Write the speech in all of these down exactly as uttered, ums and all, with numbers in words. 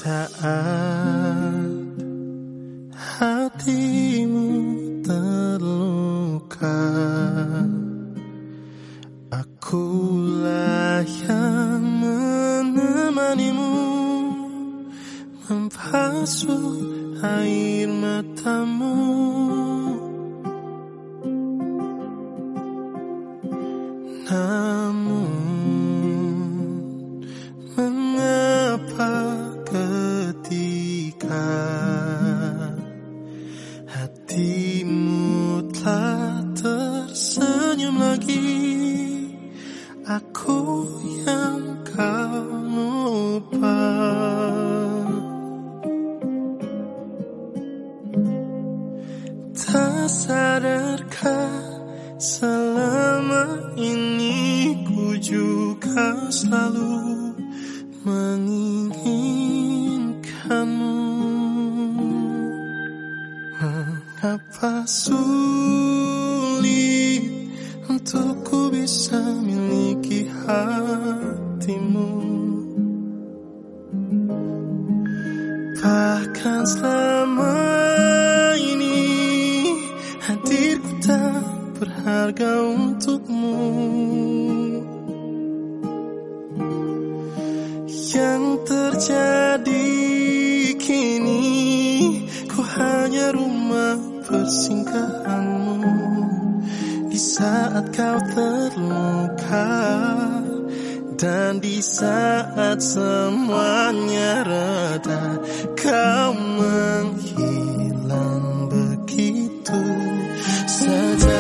saat hatimu terluka, akulah yang menemanimu, membasuh air matamu. Namun mengapa ketika hatimu telah tersenyum lagi, aku yang kau lupa. Tak sadarkah selama ini ku juga selalu menginginkanmu. Mengapa sulit untuk ku bisa miliki hatimu, bahkan selama ini hadirku tak berharga untukmu. Yang terjadi kini, ku hanya rumah persinggahanmu di saat kau terluka, dan di saat semuanya reda, kau menghilang begitu saja.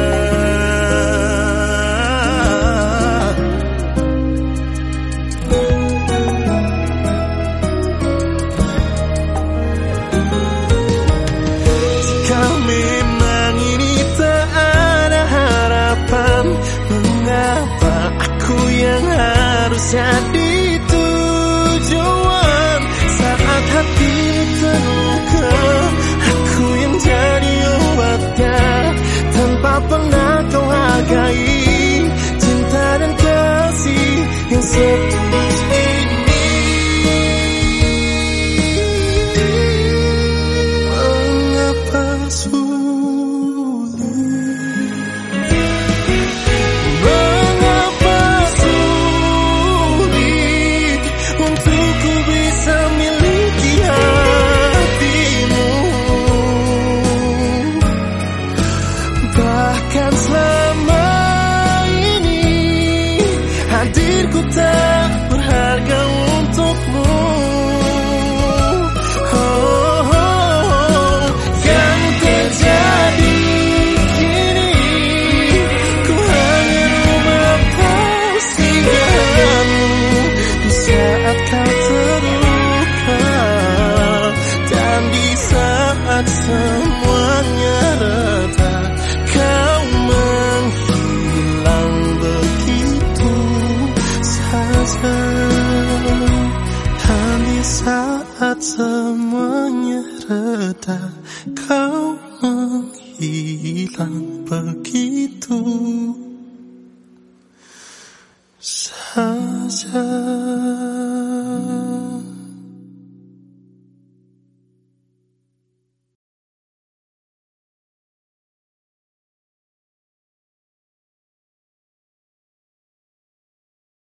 Jika memang ini tak ada harapan, mengapa aku yang harus jadi tujuan saat hati terluka? Aku yang jadi obatnya, tanpa pernah kau hargai cinta dan kasih yang setulus ini. Mengapa sulit, mengapa sulit untuk ku bisa miliki hatimu, bahkan selama ini hadirku tak berharga untukmu. Oh, oh, oh. Yang terjadi kini, ku hanya rumah persinggahanmu di saat kau terluka, dan di saat semuanya reda, kau menghilang begitu saja. Dan di saat semuanya reda, kau menghilang begitu saja.